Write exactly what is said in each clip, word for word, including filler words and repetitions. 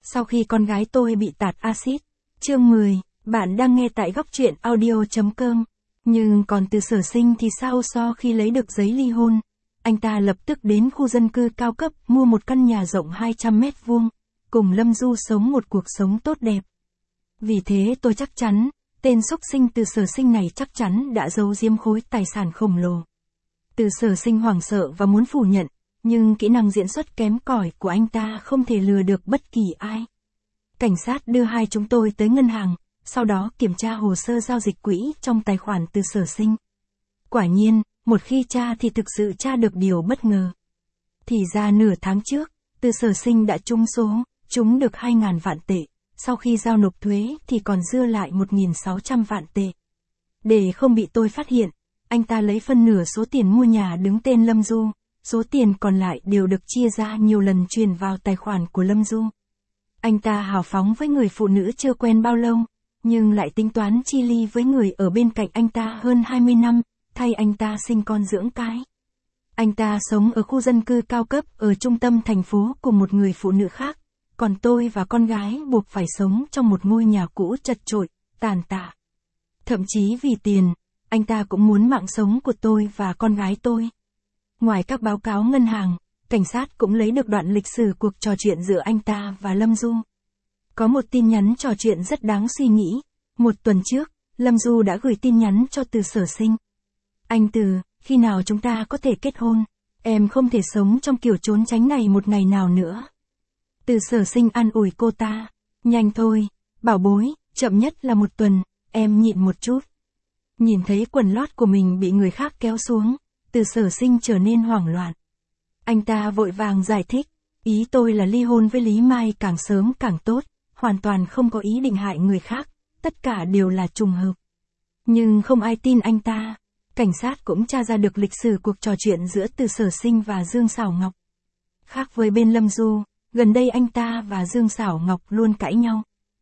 Sau khi con gái tôi bị tạt axit. Chương mười, bạn đang nghe tại góc truyện audio chấm com. Nhưng còn Từ Sở Sinh thì sao? Sau khi lấy được giấy ly hôn, anh ta lập tức đến khu dân cư cao cấp mua một căn nhà rộng hai trăm mét vuông, cùng Lâm Du sống một cuộc sống tốt đẹp. Vì thế tôi chắc chắn, tên xúc sinh Từ Sở Sinh này chắc chắn đã giấu giếm khối tài sản khổng lồ. Từ Sở Sinh hoảng sợ và muốn phủ nhận, nhưng kỹ năng diễn xuất kém cỏi của anh ta không thể lừa được bất kỳ ai. Cảnh sát đưa hai chúng tôi tới ngân hàng, sau đó kiểm tra hồ sơ giao dịch quỹ trong tài khoản Từ Sở Sinh. Quả nhiên, một khi tra thì thực sự tra được điều bất ngờ. Thì ra nửa tháng trước, Từ Sở Sinh đã trúng số, trúng được hai nghìn vạn tệ, sau khi giao nộp thuế thì còn dư lại một nghìn sáu trăm vạn tệ. Để không bị tôi phát hiện, anh ta lấy phân nửa số tiền mua nhà đứng tên Lâm Du, số tiền còn lại đều được chia ra nhiều lần chuyển vào tài khoản của Lâm Du. Anh ta hào phóng với người phụ nữ chưa quen bao lâu, nhưng lại tính toán chi ly với người ở bên cạnh anh ta hơn hai mươi năm, thay anh ta sinh con dưỡng cái. Anh ta sống ở khu dân cư cao cấp ở trung tâm thành phố cùng một người phụ nữ khác, còn tôi và con gái buộc phải sống trong một ngôi nhà cũ chật chội, tàn tạ. Thậm chí vì tiền, anh ta cũng muốn mạng sống của tôi và con gái tôi. Ngoài các báo cáo ngân hàng, cảnh sát cũng lấy được đoạn lịch sử cuộc trò chuyện giữa anh ta và Lâm Du. Có một tin nhắn trò chuyện rất đáng suy nghĩ. Một tuần trước, Lâm Du đã gửi tin nhắn cho Từ Sở Sinh. Anh Từ, khi nào chúng ta có thể kết hôn? Em không thể sống trong kiểu trốn tránh này một ngày nào nữa. Từ Sở Sinh an ủi cô ta. Nhanh thôi, bảo bối, chậm nhất là một tuần, em nhịn một chút. Nhìn thấy quần lót của mình bị người khác kéo xuống, Từ Sở Sinh trở nên hoảng loạn. Anh ta vội vàng giải thích, ý tôi là ly hôn với Lý Mai càng sớm càng tốt, hoàn toàn không có ý định hại người khác, tất cả đều là trùng hợp. Nhưng không ai tin anh ta. Cảnh sát cũng tra ra được lịch sử cuộc trò chuyện giữa Từ Sở Sinh và Dương Sảo Ngọc. Khác với bên Lâm Du, gần đây anh ta và Dương Sảo Ngọc luôn cãi nhau.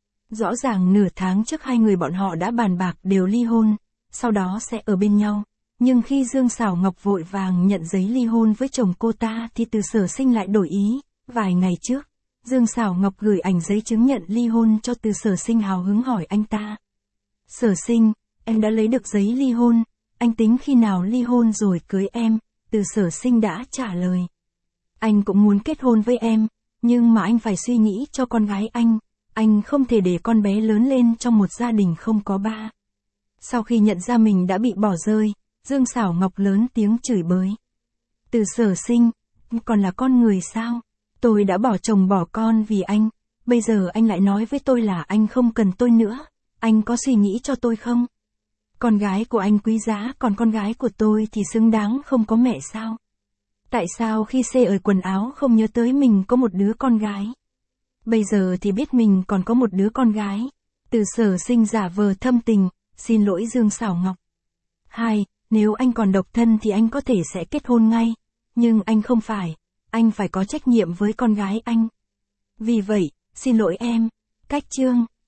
Rõ ràng nửa tháng trước hai người bọn họ đã bàn bạc đều ly hôn, sau đó sẽ ở bên nhau. Nhưng khi Dương Sảo Ngọc vội vàng nhận giấy ly hôn với chồng cô ta thì Từ Sở Sinh lại đổi ý. Vài ngày trước, Dương Sảo Ngọc gửi ảnh giấy chứng nhận ly hôn cho Từ Sở Sinh, hào hứng hỏi anh ta. Sở Sinh, em đã lấy được giấy ly hôn, anh tính khi nào ly hôn rồi cưới em? Từ Sở Sinh đã trả lời. Anh cũng muốn kết hôn với em, nhưng mà anh phải suy nghĩ cho con gái anh, anh không thể để con bé lớn lên trong một gia đình không có ba. Sau khi nhận ra mình đã bị bỏ rơi, Dương Sảo Ngọc lớn tiếng chửi bới. Từ Sở Sinh, còn là con người sao? Tôi đã bỏ chồng bỏ con vì anh, bây giờ anh lại nói với tôi là anh không cần tôi nữa, anh có suy nghĩ cho tôi không? Con gái của anh quý giá, còn con gái của tôi thì xứng đáng không có mẹ sao? Tại sao khi xê ởi quần áo không nhớ tới mình có một đứa con gái? Bây giờ thì biết mình còn có một đứa con gái. Từ Sở Sinh giả vờ thâm tình, xin lỗi Dương Sảo Ngọc. Hai, nếu anh còn độc thân thì anh có thể sẽ kết hôn ngay, nhưng anh không phải, anh phải có trách nhiệm với con gái anh. Vì vậy, xin lỗi em. Cách chương